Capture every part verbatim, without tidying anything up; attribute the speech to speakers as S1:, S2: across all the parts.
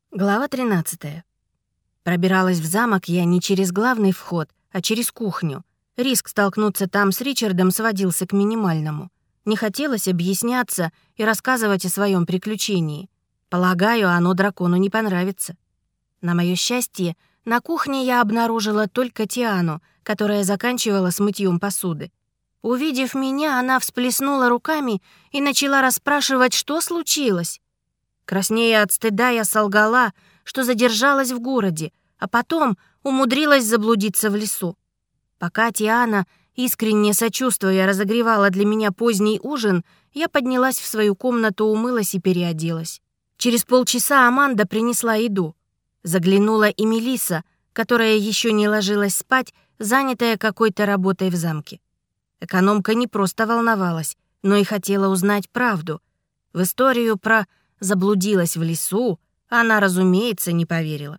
S1: Глава тринадцатая. Пробиралась в замок я не через главный вход, а через кухню. Риск столкнуться там с Ричардом сводился к минимальному. Не хотелось объясняться и рассказывать о своем приключении. Полагаю, оно дракону не понравится. На моё счастье, на кухне я обнаружила только Тиану, которая заканчивала с мытьем посуды. Увидев меня, она всплеснула руками и начала расспрашивать, что случилось. Краснея от стыда, я солгала, что задержалась в городе, а потом умудрилась заблудиться в лесу. Пока Тиана, искренне сочувствуя, разогревала для меня поздний ужин, я поднялась в свою комнату, умылась и переоделась. Через полчаса Аманда принесла еду. Заглянула и Мелисса, которая еще не ложилась спать, занятая какой-то работой в замке. Экономка не просто волновалась, но и хотела узнать правду. В историю про «заблудилась в лесу» она, разумеется, не поверила.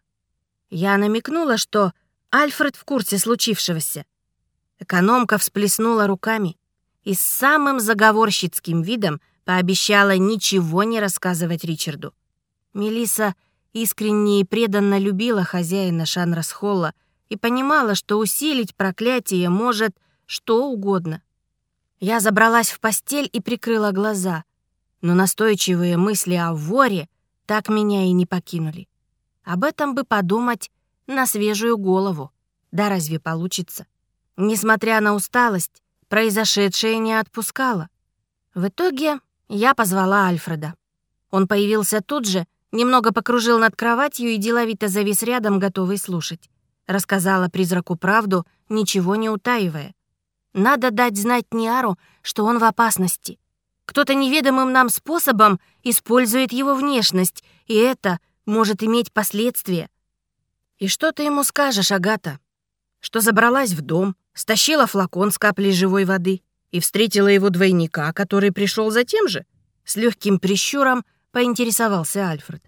S1: Я намекнула, что Альфред в курсе случившегося. Экономка всплеснула руками и с самым заговорщицким видом пообещала ничего не рассказывать Ричарду. Мелисса искренне и преданно любила хозяина Шанрас-Холла и понимала, что усилить проклятие может что угодно. Я забралась в постель и прикрыла глаза, но настойчивые мысли о воре так меня и не покинули. Об этом бы подумать на свежую голову. Да разве получится? Несмотря на усталость, произошедшее не отпускало. В итоге я позвала Альфреда. Он появился тут же, немного покружил над кроватью и деловито завис рядом, готовый слушать. Рассказала призраку правду, ничего не утаивая. Надо дать знать Ниару, что он в опасности. Кто-то неведомым нам способом использует его внешность, и это может иметь последствия. И что ты ему скажешь, Агата? Что забралась в дом, стащила флакон с каплей живой воды и встретила его двойника, который пришел за тем же? С легким прищуром поинтересовался Альфред.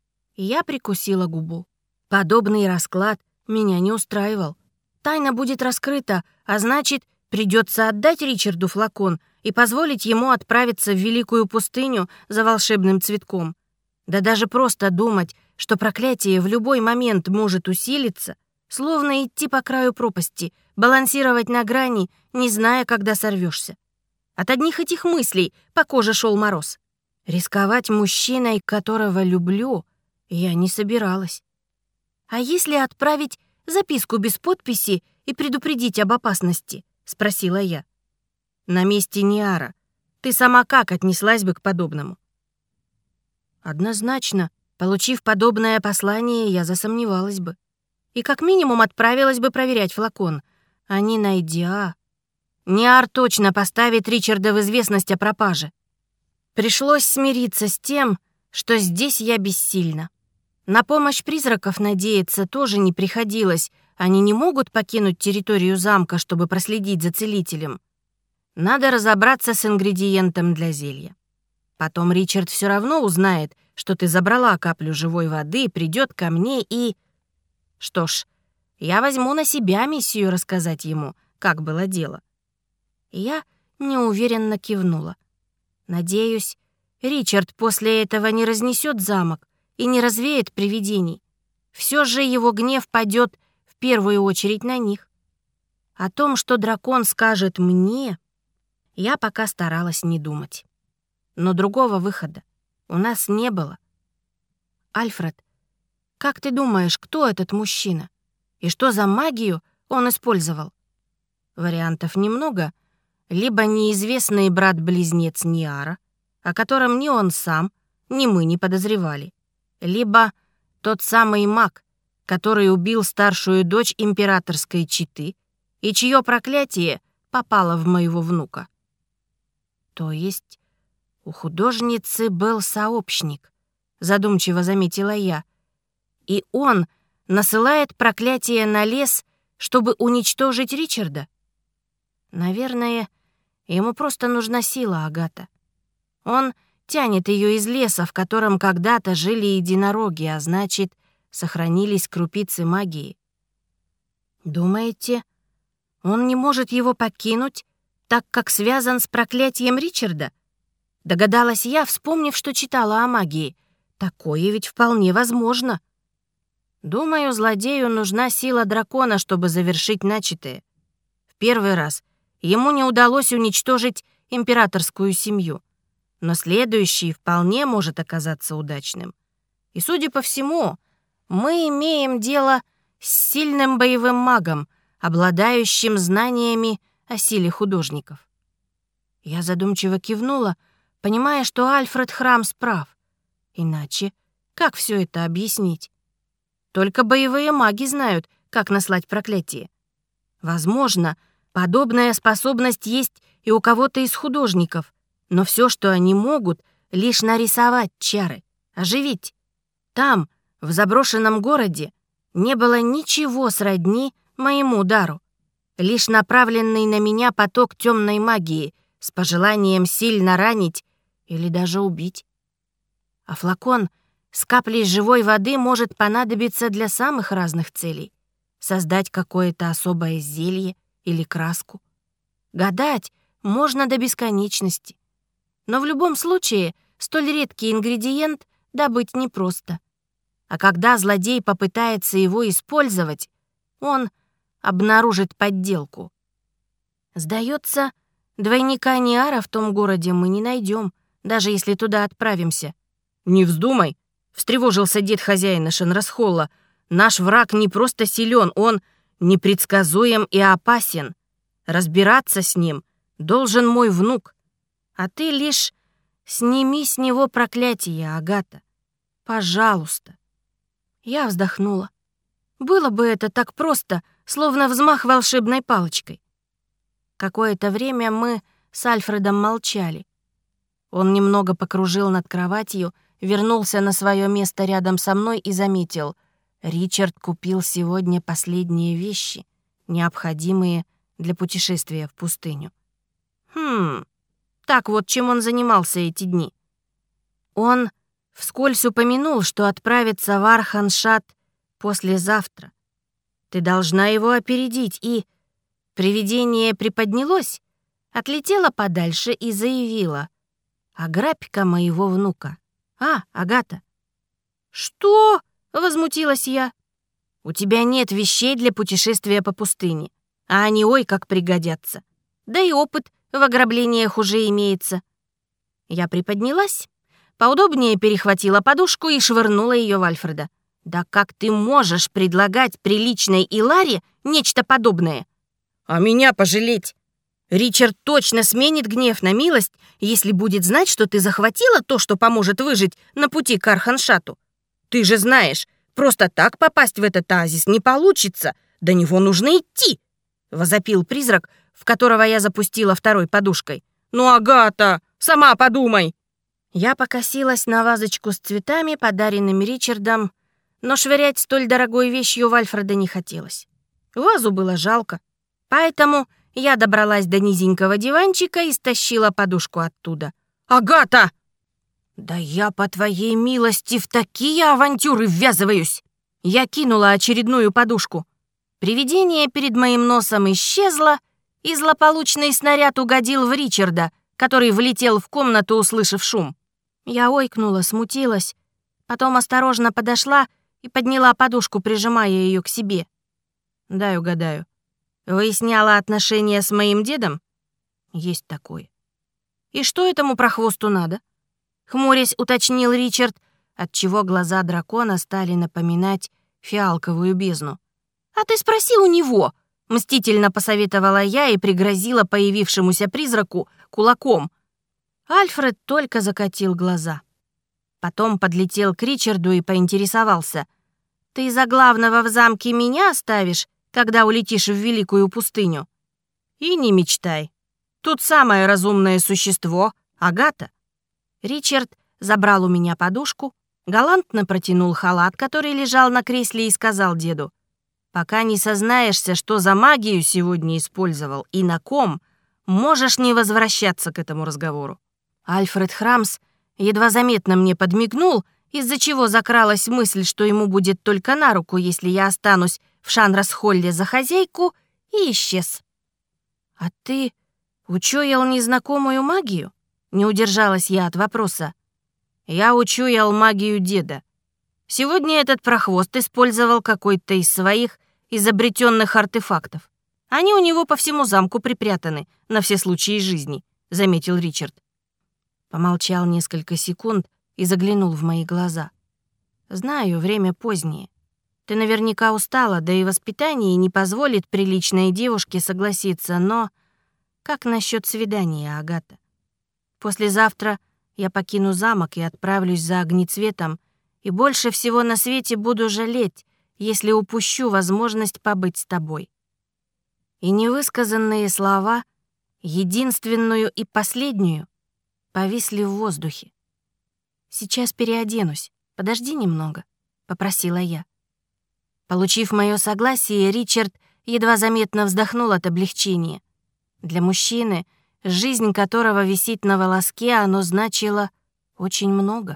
S1: Я прикусила губу. Подобный расклад меня не устраивал. Тайна будет раскрыта, а значит, придется отдать Ричарду флакон и позволить ему отправиться в Великую пустыню за волшебным цветком. Да даже просто думать, что проклятие в любой момент может усилиться, словно идти по краю пропасти, балансировать на грани, не зная, когда сорвешься. От одних этих мыслей по коже шел мороз. Рисковать мужчиной, которого люблю, я не собиралась. А если отправить записку без подписи и предупредить об опасности? — спросила я. «На месте Ниара. Ты сама как отнеслась бы к подобному?» Однозначно, получив подобное послание, я засомневалась бы. И как минимум отправилась бы проверять флакон. А не найдя... Ниар точно поставит Ричарда в известность о пропаже. Пришлось смириться с тем, что здесь я бессильна. На помощь призраков надеяться тоже не приходилось. Они не могут покинуть территорию замка, чтобы проследить за целителем. Надо разобраться с ингредиентом для зелья. Потом Ричард все равно узнает, что ты забрала каплю живой воды, придет ко мне и... Что ж, я возьму на себя миссию рассказать ему, как было дело. Я неуверенно кивнула. Надеюсь, Ричард после этого не разнесет замок и не развеет привидений. Все же его гнев падет в первую очередь на них. О том, что дракон скажет мне, я пока старалась не думать. Но другого выхода у нас не было. Альфред, как ты думаешь, кто этот мужчина? И что за магию он использовал? Вариантов немного. Либо неизвестный брат-близнец Ниара, о котором ни он сам, ни мы не подозревали. Либо тот самый маг, который убил старшую дочь императорской четы и чье проклятие попало в моего внука. То есть у художницы был сообщник, задумчиво заметила я, и он насылает проклятие на лес, чтобы уничтожить Ричарда? Наверное, ему просто нужна сила, Агата. Он тянет ее из леса, в котором когда-то жили единороги, а значит, сохранились крупицы магии. Думаете, он не может его покинуть, так как связан с проклятием Ричарда? Догадалась я, вспомнив, что читала о магии. Такое ведь вполне возможно. Думаю, злодею нужна сила дракона, чтобы завершить начатое. В первый раз ему не удалось уничтожить императорскую семью, но следующий вполне может оказаться удачным. И, судя по всему, мы имеем дело с сильным боевым магом, обладающим знаниями о силе художников. Я задумчиво кивнула, понимая, что Альфред Храмс прав. Иначе как все это объяснить? Только боевые маги знают, как наслать проклятие. Возможно, подобная способность есть и у кого-то из художников, но все, что они могут, лишь нарисовать чары, оживить. Там, в заброшенном городе, не было ничего сродни моему дару. Лишь направленный на меня поток темной магии с пожеланием сильно ранить или даже убить. А флакон с каплей живой воды может понадобиться для самых разных целей. Создать какое-то особое зелье или краску. Гадать можно до бесконечности. Но в любом случае столь редкий ингредиент добыть непросто. А когда злодей попытается его использовать, он обнаружит подделку. Сдается, двойника Ниара в том городе мы не найдем, даже если туда отправимся. «Не вздумай», — встревожился дед хозяина Шенрасхолла. «Наш враг не просто силен, он непредсказуем и опасен. Разбираться с ним должен мой внук. А ты лишь сними с него проклятие, Агата. Пожалуйста». Я вздохнула. Было бы это так просто, словно взмах волшебной палочкой. Какое-то время мы с Альфредом молчали. Он немного покружил над кроватью, вернулся на свое место рядом со мной и заметил: Ричард купил сегодня последние вещи, необходимые для путешествия в пустыню. Хм, так вот, чем он занимался эти дни. Он вскользь упомянул, что отправится в Арханшат послезавтра. Ты должна его опередить, и... Привидение приподнялось, отлетело подальше и заявило: «Ограбь-ка моего внука. А, Агата». «Что?» — возмутилась я. «У тебя нет вещей для путешествия по пустыне, а они ой как пригодятся. Да и опыт в ограблениях уже имеется». Я приподнялась, поудобнее перехватила подушку и швырнула ее в Альфреда. «Да как ты можешь предлагать приличной Иларе нечто подобное? А меня пожалеть? Ричард точно сменит гнев на милость, если будет знать, что ты захватила то, что поможет выжить на пути к Арханшату. Ты же знаешь, просто так попасть в этот оазис не получится. До него нужно идти!» — возопил призрак, в которого я запустила второй подушкой. «Ну, Агата, сама подумай!» Я покосилась на вазочку с цветами, подаренными Ричардом, но швырять столь дорогой вещью в Альфреда не хотелось. Вазу было жалко, поэтому я добралась до низенького диванчика и стащила подушку оттуда. «Агата!» «Да я, по твоей милости, в такие авантюры ввязываюсь!» Я кинула очередную подушку. Привидение перед моим носом исчезло, и злополучный снаряд угодил в Ричарда, который влетел в комнату, услышав шум. Я ойкнула, смутилась, потом осторожно подошла и подняла подушку, прижимая ее к себе. «Дай угадаю. Выясняла отношения с моим дедом?» «Есть такое». «И что этому прохвосту надо?» Хмурясь, уточнил Ричард, отчего глаза дракона стали напоминать фиалковую бездну. «А ты спроси у него!» — мстительно посоветовала я и пригрозила появившемуся призраку кулаком. Альфред только закатил глаза. Потом подлетел к Ричарду и поинтересовался: «Ты за главного в замке меня оставишь, когда улетишь в великую пустыню?» «И не мечтай. Тут самое разумное существо — Агата». Ричард забрал у меня подушку, галантно протянул халат, который лежал на кресле, и сказал деду: «Пока не сознаешься, что за магию сегодня использовал и на ком, можешь не возвращаться к этому разговору». Альфред Храмс едва заметно мне подмигнул, из-за чего закралась мысль, что ему будет только на руку, если я останусь в Шанрасхолле за хозяйку, и исчез. «А ты учуял незнакомую магию?» Не удержалась я от вопроса. Я учуял магию деда. Сегодня этот прохвост использовал какой-то из своих изобретенных артефактов. Они у него по всему замку припрятаны на все случаи жизни», — заметил Ричард. Помолчал несколько секунд и заглянул в мои глаза. «Знаю, время позднее. Ты наверняка устала, да и воспитание не позволит приличной девушке согласиться, но как насчет свидания, Агата? Послезавтра я покину замок и отправлюсь за огнецветом, и больше всего на свете буду жалеть, если упущу возможность побыть с тобой». И невысказанные слова, единственную и последнюю, повисли в воздухе. «Сейчас переоденусь, подожди немного», — попросила я. Получив мое согласие, Ричард едва заметно вздохнул от облегчения. Для мужчины, жизнь которого висит на волоске, оно значило очень много.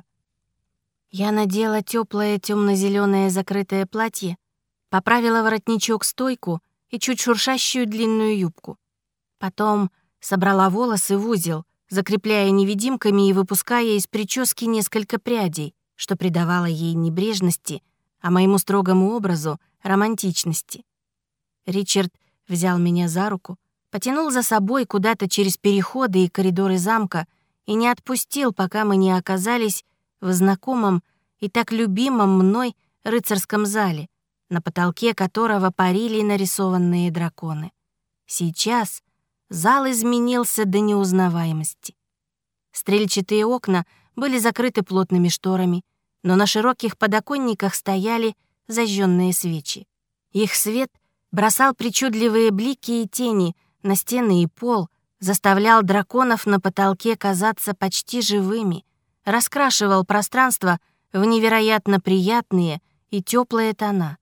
S1: Я надела теплое темно-зеленое закрытое платье, поправила воротничок-стойку и чуть шуршащую длинную юбку. Потом собрала волосы в узел, закрепляя невидимками и выпуская из прически несколько прядей, что придавало ей небрежности, а моему строгому образу — романтичности. Ричард взял меня за руку, потянул за собой куда-то через переходы и коридоры замка и не отпустил, пока мы не оказались в знакомом и так любимом мной рыцарском зале, на потолке которого парили нарисованные драконы. Сейчас зал изменился до неузнаваемости. Стрельчатые окна были закрыты плотными шторами, но на широких подоконниках стояли зажженные свечи. Их свет бросал причудливые блики и тени на стены и пол, заставлял драконов на потолке казаться почти живыми, раскрашивал пространство в невероятно приятные и теплые тона.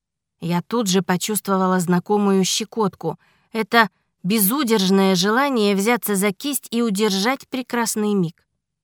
S1: Я тут же почувствовала знакомую щекотку. Это безудержное желание взяться за кисть и удержать прекрасный миг.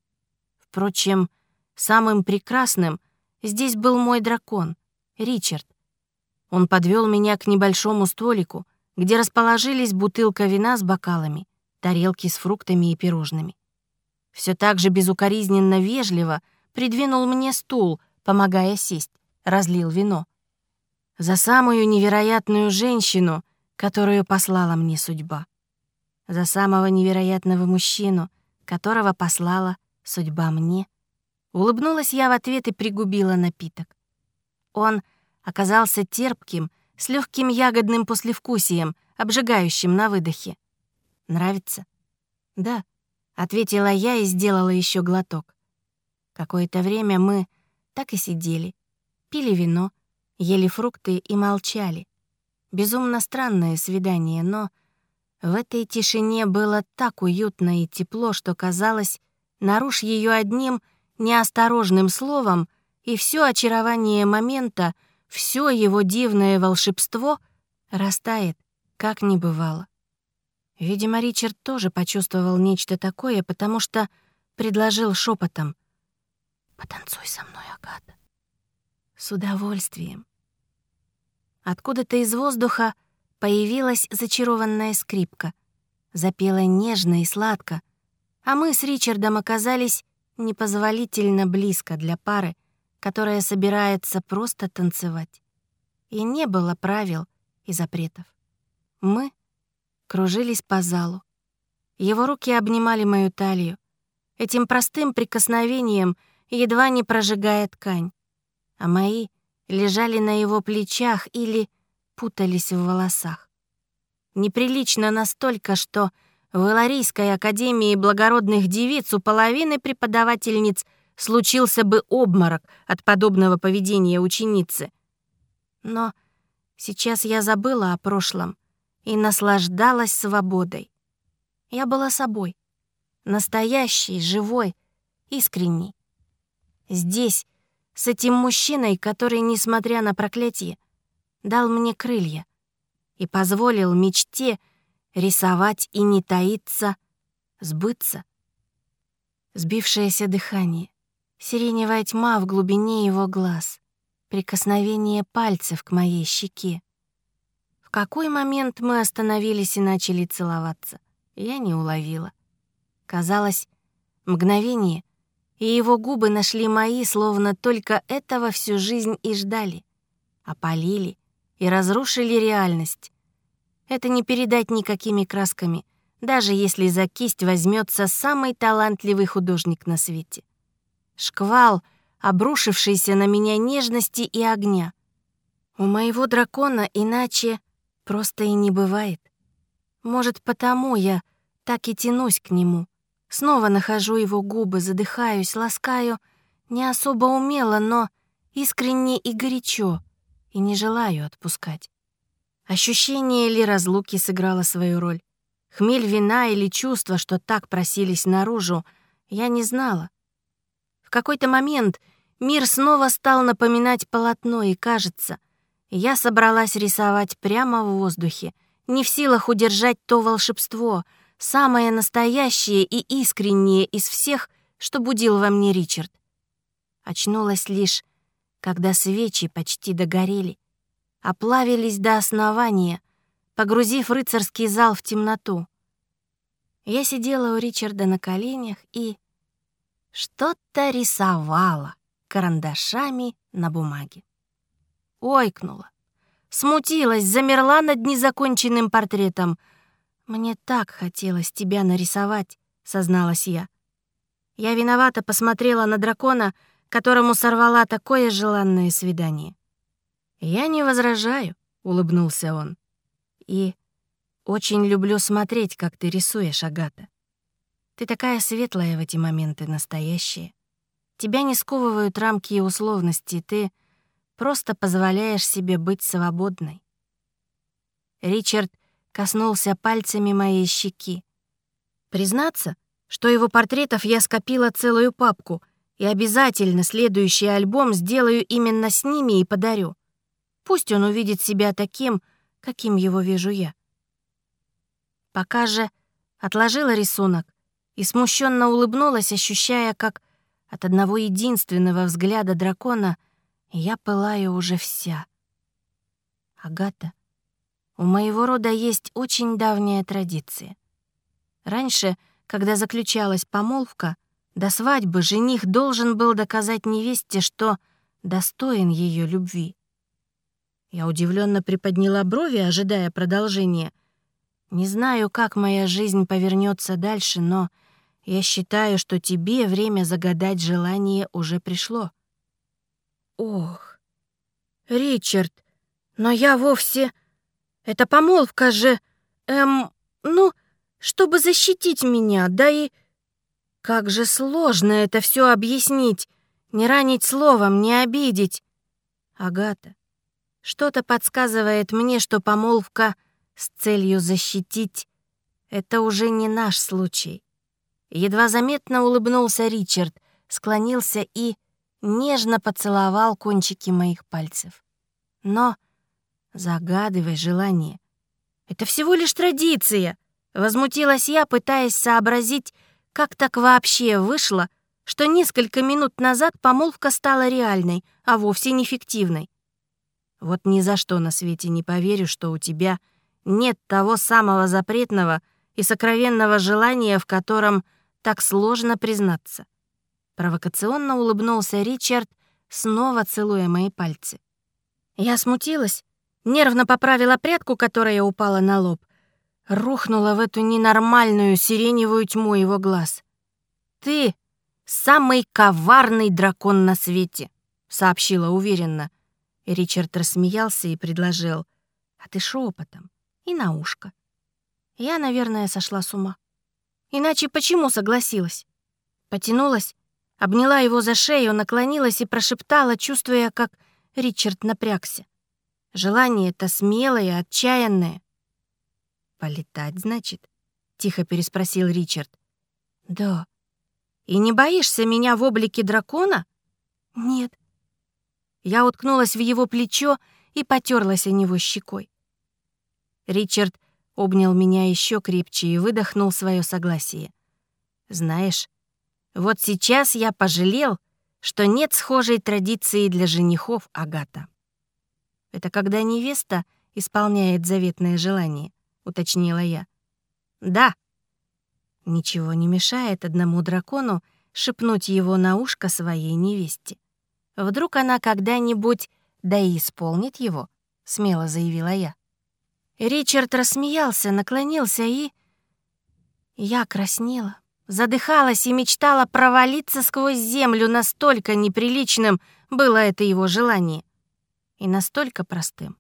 S1: Впрочем, самым прекрасным здесь был мой дракон, Ричард. Он подвел меня к небольшому столику, где расположились бутылка вина с бокалами, тарелки с фруктами и пирожными. Все так же безукоризненно вежливо придвинул мне стул, помогая сесть, разлил вино. За самую невероятную женщину, которую послала мне судьба. За самого невероятного мужчину, которого послала судьба мне. Улыбнулась я в ответ и пригубила напиток. Он оказался терпким, с легким ягодным послевкусием, обжигающим на выдохе. «Нравится?» «Да», — ответила я и сделала еще глоток. Какое-то время мы так и сидели, пили вино, ели фрукты и молчали. Безумно странное свидание, но в этой тишине было так уютно и тепло, что казалось, нарушь ее одним неосторожным словом, и все очарование момента, все его дивное волшебство растает, как не бывало. Видимо, Ричард тоже почувствовал нечто такое, потому что предложил шепотом: «Потанцуй со мной, Агата». «С удовольствием». Откуда-то из воздуха появилась зачарованная скрипка, запела нежно и сладко, а мы с Ричардом оказались непозволительно близко для пары, которая собирается просто танцевать. И не было правил и запретов. Мы кружились по залу. Его руки обнимали мою талию, этим простым прикосновением едва не прожигая ткань, а мои лежали на его плечах или путались в волосах. Неприлично настолько, что в Эларийской академии благородных девиц у половины преподавательниц случился бы обморок от подобного поведения ученицы. Но сейчас я забыла о прошлом и наслаждалась свободой. Я была собой, настоящей, живой, искренней. Здесь, с этим мужчиной, который, несмотря на проклятие, дал мне крылья и позволил мечте рисовать и не таиться, сбыться. Сбившееся дыхание, сиреневая тьма в глубине его глаз, прикосновение пальцев к моей щеке. В какой момент мы остановились и начали целоваться, я не уловила. Казалось, мгновение, и его губы нашли мои, словно только этого всю жизнь и ждали. Опалили и разрушили реальность. Это не передать никакими красками, даже если за кисть возьмется самый талантливый художник на свете. Шквал, обрушившийся на меня нежности и огня. У моего дракона иначе просто и не бывает. Может, потому я так и тянусь к нему. Снова нахожу его губы, задыхаюсь, ласкаю, не особо умело, но искренне и горячо, и не желаю отпускать. Ощущение ли разлуки сыграло свою роль? Хмель вина или чувства, что так просились наружу, я не знала. В какой-то момент мир снова стал напоминать полотно, и, кажется, я собралась рисовать прямо в воздухе, не в силах удержать то волшебство, самое настоящее и искреннее из всех, что будил во мне Ричард. Очнулась лишь, когда свечи почти догорели, оплавились до основания, погрузив рыцарский зал в темноту. Я сидела у Ричарда на коленях и что-то рисовала карандашами на бумаге. Ойкнула, смутилась, замерла над незаконченным портретом. «Мне так хотелось тебя нарисовать», — созналась я. Я виновато посмотрела на дракона, которому сорвала такое желанное свидание. «Я не возражаю», — улыбнулся он. «И очень люблю смотреть, как ты рисуешь, Агата. Ты такая светлая в эти моменты, настоящая. Тебя не сковывают рамки и условности, ты просто позволяешь себе быть свободной». Ричард коснулся пальцами моей щеки. Признаться, что его портретов я скопила целую папку, и обязательно следующий альбом сделаю именно с ними и подарю. Пусть он увидит себя таким, каким его вижу я. Пока же отложила рисунок и смущенно улыбнулась, ощущая, как от одного единственного взгляда дракона я пылаю уже вся. Агата, у моего рода есть очень давняя традиция. Раньше, когда заключалась помолвка, до свадьбы жених должен был доказать невесте, что достоин ее любви. Я удивленно приподняла брови, ожидая продолжения. Не знаю, как моя жизнь повернется дальше, но я считаю, что тебе время загадать желание уже пришло. Ох, Ричард, но я вовсе... Эта помолвка же... Эм... Ну, чтобы защитить меня, да и... Как же сложно это все объяснить, не ранить словом, не обидеть. Агата, что-то подсказывает мне, что помолвка с целью защитить — это уже не наш случай. Едва заметно улыбнулся Ричард, склонился и нежно поцеловал кончики моих пальцев. Но загадывай желание. Это всего лишь традиция, возмутилась я, пытаясь сообразить, как так вообще вышло, что несколько минут назад помолвка стала реальной, а вовсе не фиктивной. Вот ни за что на свете не поверю, что у тебя нет того самого запретного и сокровенного желания, в котором так сложно признаться. Провокационно улыбнулся Ричард, снова целуя мои пальцы. Я смутилась, нервно поправила прядку, которая упала на лоб, рухнула в эту ненормальную сиреневую тьму его глаз. «Ты самый коварный дракон на свете», — сообщила уверенно. И Ричард рассмеялся и предложил: «А ты шепотом и на ушко». Я, наверное, сошла с ума. Иначе почему согласилась? Потянулась, обняла его за шею, наклонилась и прошептала, чувствуя, как Ричард напрягся. Желание-то смелое, отчаянное. «Полетать, значит?» — тихо переспросил Ричард. «Да». «И не боишься меня в облике дракона?» «Нет». Я уткнулась в его плечо и потерлась о него щекой. Ричард обнял меня еще крепче и выдохнул свое согласие. «Знаешь, вот сейчас я пожалел, что нет схожей традиции для женихов, Агата». «Это когда невеста исполняет заветное желание», — уточнила я. «Да». Ничего не мешает одному дракону шепнуть его на ушко своей невесте. Вдруг она когда-нибудь да и исполнит его, смело заявила я. Ричард рассмеялся, наклонился и... Я краснела, задыхалась и мечтала провалиться сквозь землю, настолько неприличным было это его желание. И настолько простым.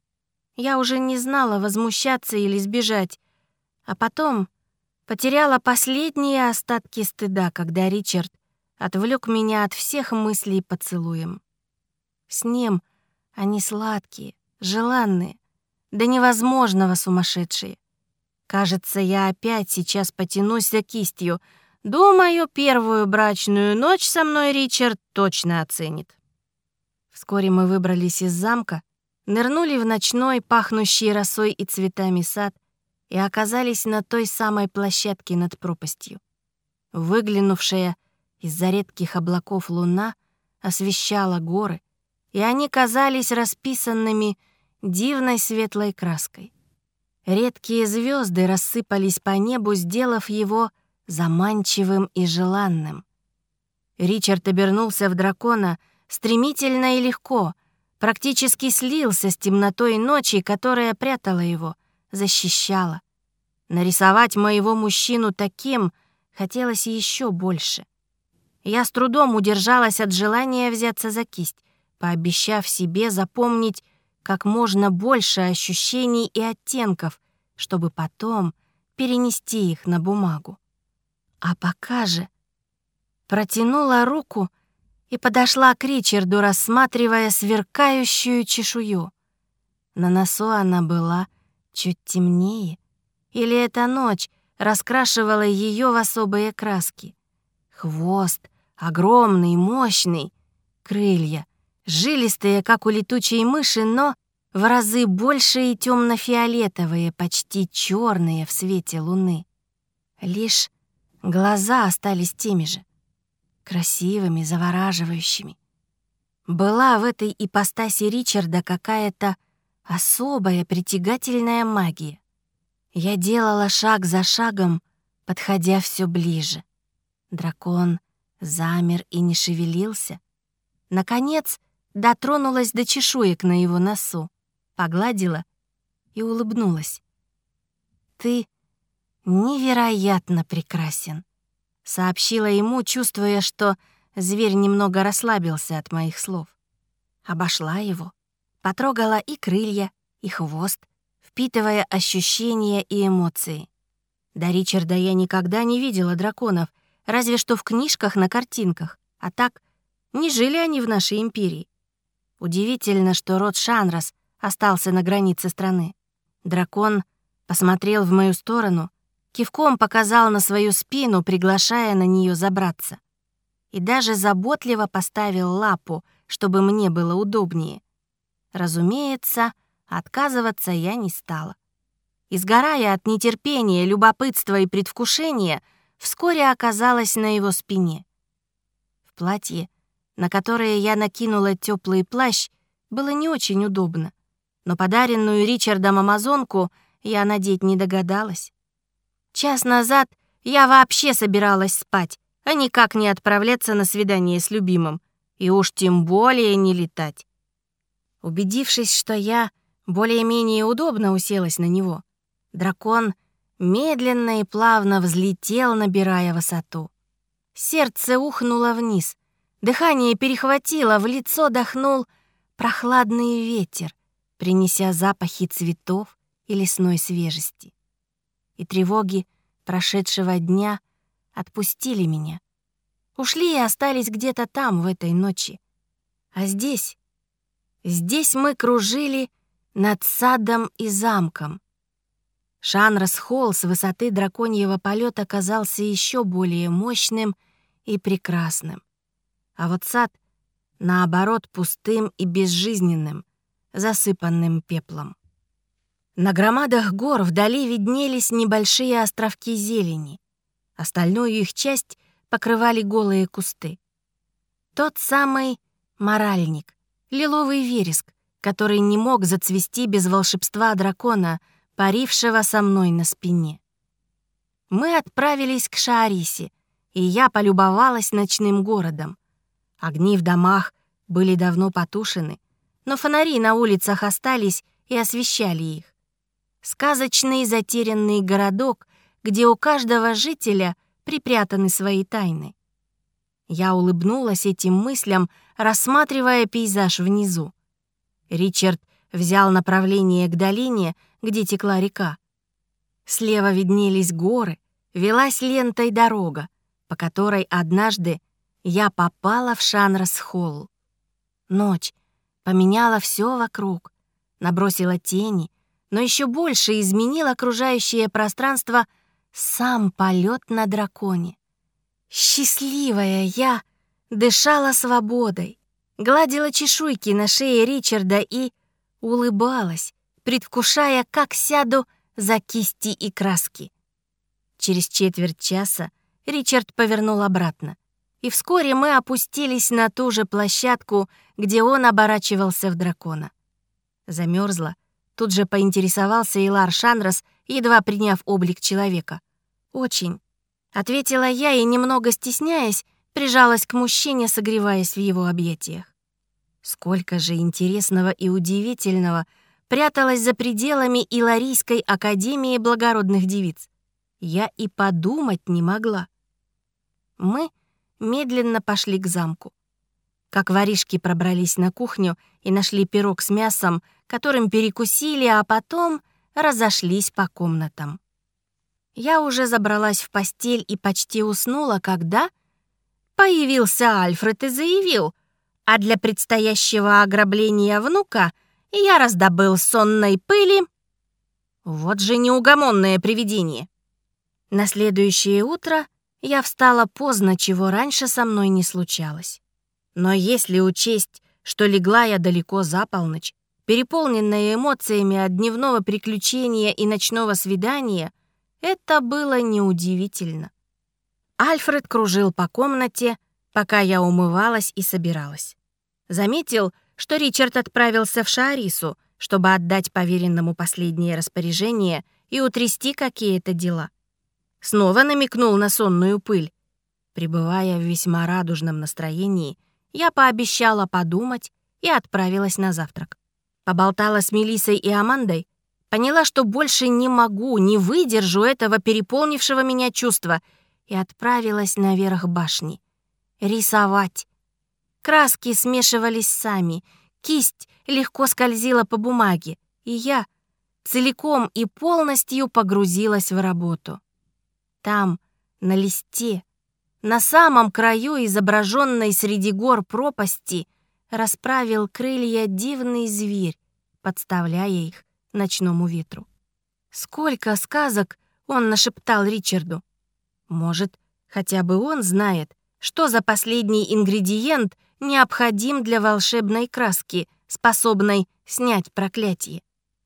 S1: Я уже не знала, возмущаться или сбежать, а потом потеряла последние остатки стыда, когда Ричард отвлек меня от всех мыслей поцелуем. С ним они сладкие, желанные, до невозможного сумасшедшие. Кажется, я опять сейчас потянусь за кистью. Думаю, первую брачную ночь со мной Ричард точно оценит. Вскоре мы выбрались из замка, нырнули в ночной, пахнущий росой и цветами сад и оказались на той самой площадке над пропастью. Выглянувшая из-за редких облаков луна освещала горы, и они казались расписанными дивной светлой краской. Редкие звезды рассыпались по небу, сделав его заманчивым и желанным. Ричард обернулся в дракона стремительно и легко, практически слился с темнотой ночи, которая прятала его, защищала. Нарисовать моего мужчину таким хотелось еще больше. Я с трудом удержалась от желания взяться за кисть, пообещав себе запомнить как можно больше ощущений и оттенков, чтобы потом перенести их на бумагу. А пока же протянула руку и подошла к Ричарду, рассматривая сверкающую чешую. На носу она была чуть темнее, или эта ночь раскрашивала ее в особые краски. Хвост огромный, мощный, крылья жилистые, как у летучей мыши, но в разы больше и темно-фиолетовые, почти черные в свете луны. Лишь глаза остались теми же, красивыми, завораживающими. Была в этой ипостаси Ричарда какая-то особая притягательная магия. Я делала шаг за шагом, подходя все ближе. Дракон замер и не шевелился. Наконец, дотронулась до чешуек на его носу, погладила и улыбнулась. «Ты невероятно прекрасен», — сообщила ему, чувствуя, что зверь немного расслабился от моих слов. Обошла его, потрогала и крылья, и хвост, впитывая ощущения и эмоции. До Ричарда я никогда не видела драконов, разве что в книжках на картинках, а так не жили они в нашей империи. Удивительно, что род Шанрас остался на границе страны. Дракон посмотрел в мою сторону, кивком показал на свою спину, приглашая на нее забраться. И даже заботливо поставил лапу, чтобы мне было удобнее. Разумеется, отказываться я не стала. И, сгорая от нетерпения, любопытства и предвкушения, вскоре оказалась на его спине. В платье, на которое я накинула теплый плащ, было не очень удобно, но подаренную Ричардом амазонку я надеть не догадалась. Час назад я вообще собиралась спать, а никак не отправляться на свидание с любимым, и уж тем более не летать. Убедившись, что я более-менее удобно уселась на него, дракон медленно и плавно взлетел, набирая высоту. Сердце ухнуло вниз, дыхание перехватило, в лицо дохнул прохладный ветер, принеся запахи цветов и лесной свежести. И тревоги прошедшего дня отпустили меня. Ушли и остались где-то там, в этой ночи. А здесь, здесь мы кружили над садом и замком. Шанрас-Холл с высоты драконьего полета казался еще более мощным и прекрасным. А вот сад, наоборот, пустым и безжизненным, засыпанным пеплом. На громадах гор вдали виднелись небольшие островки зелени. Остальную их часть покрывали голые кусты. Тот самый моральник, лиловый вереск, который не мог зацвести без волшебства дракона, парившего со мной на спине. Мы отправились к Шаарисе, и я полюбовалась ночным городом. Огни в домах были давно потушены, но фонари на улицах остались и освещали их. Сказочный затерянный городок, где у каждого жителя припрятаны свои тайны. Я улыбнулась этим мыслям, рассматривая пейзаж внизу. Ричард взял направление к долине, где текла река. Слева виднелись горы, велась лентой дорога, по которой однажды я попала в Шанрас-Холл. Ночь поменяла все вокруг, набросила тени, но еще больше изменил окружающее пространство сам полет на драконе. Счастливая я дышала свободой, гладила чешуйки на шее Ричарда и улыбалась, предвкушая, как сяду за кисти и краски. Через четверть часа Ричард повернул обратно, и вскоре мы опустились на ту же площадку, где он оборачивался в дракона. Замерзла, тут же поинтересовался Илар Шанрас, едва приняв облик человека. «Очень», — ответила я и, немного стесняясь, прижалась к мужчине, согреваясь в его объятиях. Сколько же интересного и удивительного пряталось за пределами Иларийской академии благородных девиц. Я и подумать не могла. Мы медленно пошли к замку. Как воришки пробрались на кухню и нашли пирог с мясом, которым перекусили, а потом разошлись по комнатам. Я уже забралась в постель и почти уснула, когда появился Альфред и заявил, а для предстоящего ограбления внука я раздобыл сонной пыли. Вот же неугомонное привидение. На следующее утро я встала поздно, чего раньше со мной не случалось. Но если учесть, что легла я далеко за полночь, переполненная эмоциями от дневного приключения и ночного свидания, это было неудивительно. Альфред кружил по комнате, пока я умывалась и собиралась. Заметил, что Ричард отправился в Шаарису, чтобы отдать поверенному последнее распоряжение и утрясти какие-то дела. Снова намекнул на сонную пыль. Пребывая в весьма радужном настроении, я пообещала подумать и отправилась на завтрак. Поболтала с Мелиссой и Амандой, поняла, что больше не могу, не выдержу этого переполнившего меня чувства, и отправилась наверх башни. Рисовать. Краски смешивались сами, кисть легко скользила по бумаге, и я целиком и полностью погрузилась в работу. Там, на листе, на самом краю изображенной среди гор пропасти, расправил крылья дивный зверь, подставляя их ночному ветру. Сколько сказок он нашептал Ричарду. Может, хотя бы он знает, что за последний ингредиент необходим для волшебной краски, способной снять проклятие.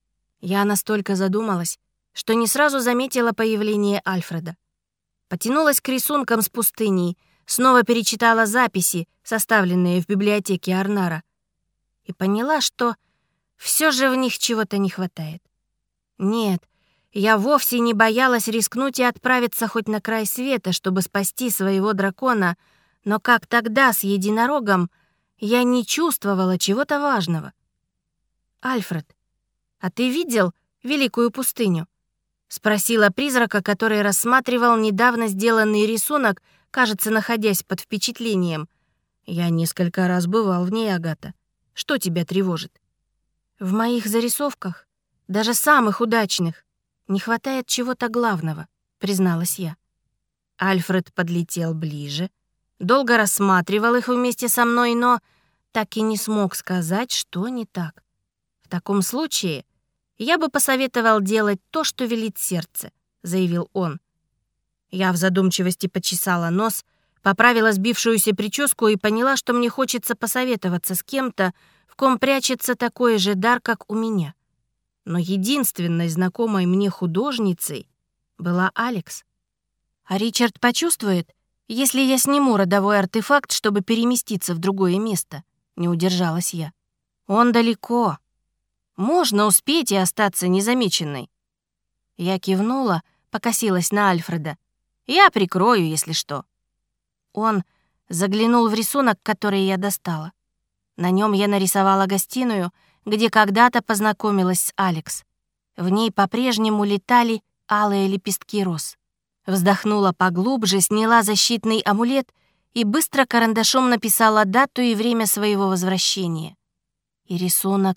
S1: Я настолько задумалась, что не сразу заметила появление Альфреда. Потянулась к рисункам с пустыней, снова перечитала записи, составленные в библиотеке Арнара, и поняла, что все же в них чего-то не хватает. Нет, я вовсе не боялась рискнуть и отправиться хоть на край света, чтобы спасти своего дракона, но как тогда с единорогом я не чувствовала чего-то важного. «Альфред, а ты видел Великую пустыню?» — спросила призрака, который рассматривал недавно сделанный рисунок, кажется, находясь под впечатлением. «Я несколько раз бывал в ней, Агата. Что тебя тревожит?» «В моих зарисовках, даже самых удачных, не хватает чего-то главного», — призналась я. Альфред подлетел ближе, долго рассматривал их вместе со мной, но так и не смог сказать, что не так. «В таком случае я бы посоветовал делать то, что велит сердце», — заявил он. Я в задумчивости почесала нос, поправила сбившуюся прическу и поняла, что мне хочется посоветоваться с кем-то, в ком прячется такой же дар, как у меня. Но единственной знакомой мне художницей была Алекс. «А Ричард почувствует, если я сниму родовой артефакт, чтобы переместиться в другое место?» — не удержалась я. «Он далеко. Можно успеть и остаться незамеченной». Я кивнула, покосилась на Альфреда. «Я прикрою, если что». Он заглянул в рисунок, который я достала. На нем я нарисовала гостиную, где когда-то познакомилась с Алекс. В ней по-прежнему летали алые лепестки роз. Вздохнула поглубже, сняла защитный амулет и быстро карандашом написала дату и время своего возвращения. И рисунок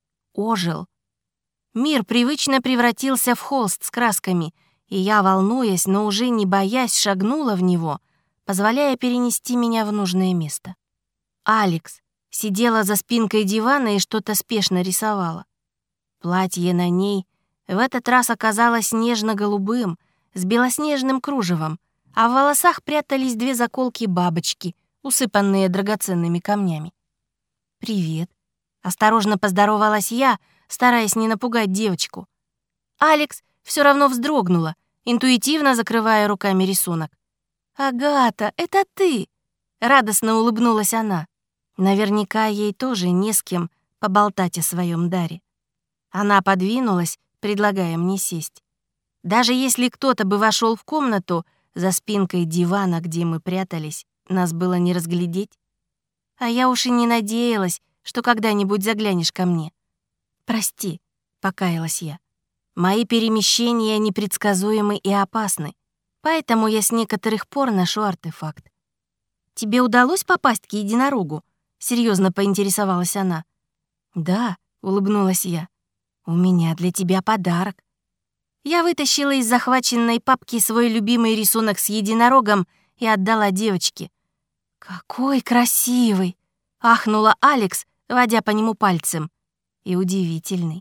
S1: ожил. Мир привычно превратился в холст с красками, и я, волнуясь, но уже не боясь, шагнула в него, позволяя перенести меня в нужное место. Алекс сидела за спинкой дивана и что-то спешно рисовала. Платье на ней в этот раз оказалось нежно-голубым, с белоснежным кружевом, а в волосах прятались две заколки-бабочки, усыпанные драгоценными камнями. «Привет», — осторожно поздоровалась я, стараясь не напугать девочку. Алекс все равно вздрогнула, интуитивно закрывая руками рисунок. «Агата, это ты!» — радостно улыбнулась она. Наверняка ей тоже не с кем поболтать о своем даре. Она подвинулась, предлагая мне сесть. Даже если кто-то бы вошел в комнату, за спинкой дивана, где мы прятались, нас было не разглядеть. А я уж и не надеялась, что когда-нибудь заглянешь ко мне. «Прости», — покаялась я. «Мои перемещения непредсказуемы и опасны, поэтому я с некоторых пор ношу артефакт». «Тебе удалось попасть к единорогу?» — серьезно поинтересовалась она. «Да», — улыбнулась я. «У меня для тебя подарок». Я вытащила из захваченной папки свой любимый рисунок с единорогом и отдала девочке. «Какой красивый!» — ахнула Алекс, водя по нему пальцем. «И удивительный».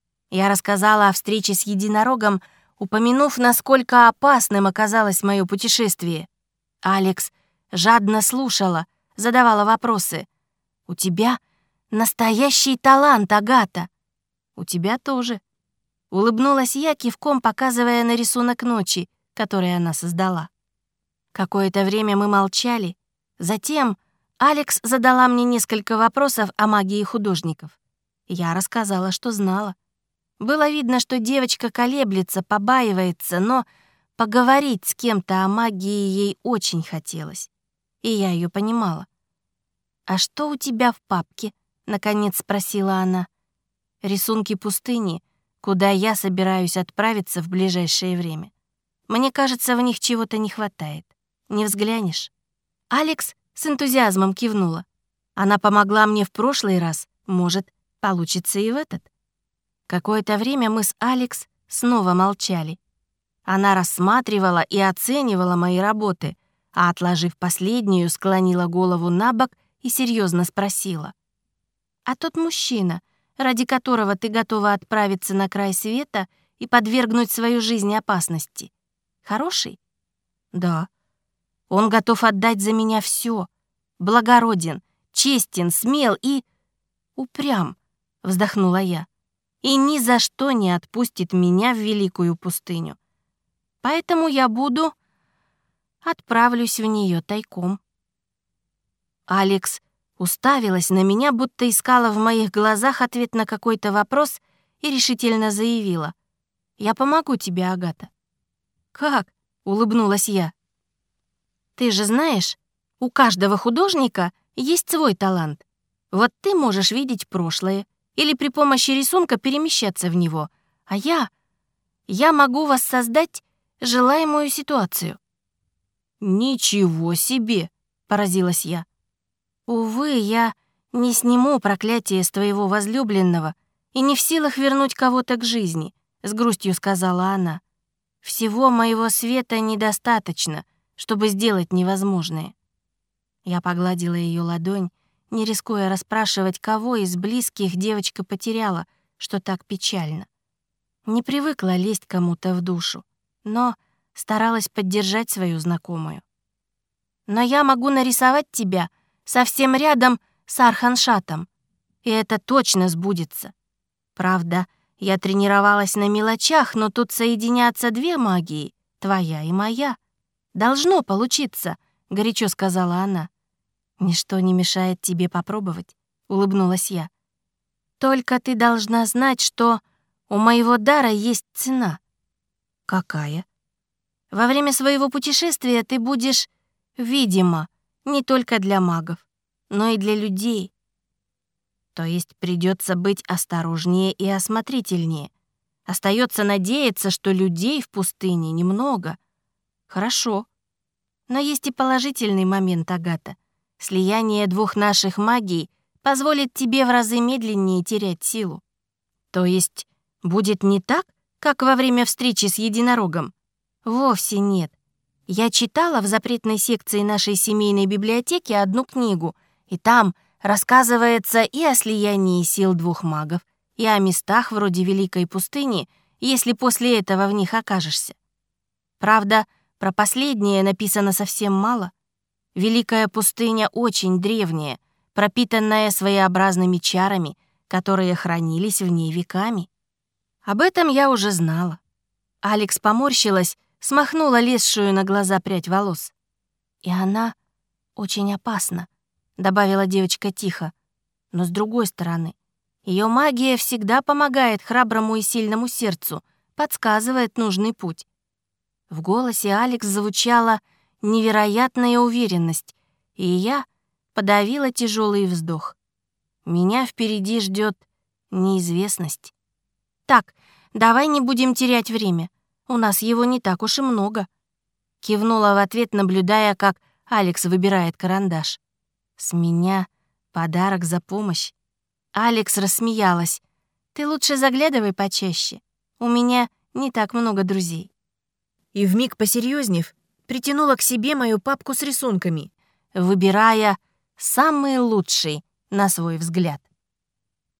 S1: Я рассказала о встрече с единорогом, упомянув, насколько опасным оказалось мое путешествие. Алекс жадно слушала, задавала вопросы. «У тебя настоящий талант, Агата!» «У тебя тоже». Улыбнулась я, кивком показывая на рисунок ночи, который она создала. Какое-то время мы молчали. Затем Алекс задала мне несколько вопросов о магии художников. Я рассказала, что знала. Было видно, что девочка колеблется, побаивается, но поговорить с кем-то о магии ей очень хотелось. И я ее понимала. «А что у тебя в папке?» — наконец спросила она. «Рисунки пустыни, куда я собираюсь отправиться в ближайшее время. Мне кажется, в них чего-то не хватает. Не взглянешь?» Алекс с энтузиазмом кивнула. «Она помогла мне в прошлый раз, может, получится и в этот». Какое-то время мы с Алекс снова молчали. Она рассматривала и оценивала мои работы, а, отложив последнюю, склонила голову на бок и серьезно спросила. «А тот мужчина, ради которого ты готова отправиться на край света и подвергнуть свою жизнь опасности, хороший?» «Да. Он готов отдать за меня все. Благороден, честен, смел и... упрям», — вздохнула я. «И ни за что не отпустит меня в великую пустыню. Поэтому я буду... отправлюсь в нее тайком». Алекс уставилась на меня, будто искала в моих глазах ответ на какой-то вопрос и решительно заявила. «Я помогу тебе, Агата». «Как?» — улыбнулась я. «Ты же знаешь, у каждого художника есть свой талант. Вот ты можешь видеть прошлое или при помощи рисунка перемещаться в него, а я... я могу воссоздать желаемую ситуацию». «Ничего себе!» — поразилась я. «Увы, я не сниму проклятие с твоего возлюбленного и не в силах вернуть кого-то к жизни», — с грустью сказала она. «Всего моего света недостаточно, чтобы сделать невозможное». Я погладила ее ладонь, не рискуя расспрашивать, кого из близких девочка потеряла, что так печально. Не привыкла лезть кому-то в душу, но старалась поддержать свою знакомую. «Но я могу нарисовать тебя совсем рядом с Арханшатом, и это точно сбудется. Правда, я тренировалась на мелочах, но тут соединятся две магии, твоя и моя. Должно получиться», — горячо сказала она. «Ничто не мешает тебе попробовать», — улыбнулась я. «Только ты должна знать, что у моего дара есть цена». «Какая?» «Во время своего путешествия ты будешь Видимо, не только для магов, но и для людей. То есть придется быть осторожнее и осмотрительнее. Остается надеяться, что людей в пустыне немного. Хорошо. Но есть и положительный момент, Агата. Слияние двух наших магий позволит тебе в разы медленнее терять силу. То есть будет не так, как во время встречи с единорогом? Вовсе нет. Я читала в запретной секции нашей семейной библиотеки одну книгу, и там рассказывается и о слиянии сил двух магов, и о местах вроде Великой пустыни, если после этого в них окажешься. Правда, про последнее написано совсем мало. Великая пустыня очень древняя, пропитанная своеобразными чарами, которые хранились в ней веками. Об этом я уже знала. Алекс поморщилась, смахнула лезшую на глаза прядь волос. «И она очень опасна», — добавила девочка тихо. «Но с другой стороны, ее магия всегда помогает храброму и сильному сердцу, подсказывает нужный путь». В голосе Алекс звучала невероятная уверенность, и я подавила тяжелый вздох. Меня впереди ждет неизвестность. «Так, давай не будем терять время. У нас его не так уж и много». Кивнула в ответ, наблюдая, как Алекс выбирает карандаш. «С меня подарок за помощь». Алекс рассмеялась. «Ты лучше заглядывай почаще. У меня не так много друзей». И вмиг посерьезнев, притянула к себе мою папку с рисунками, выбирая самый лучший на свой взгляд.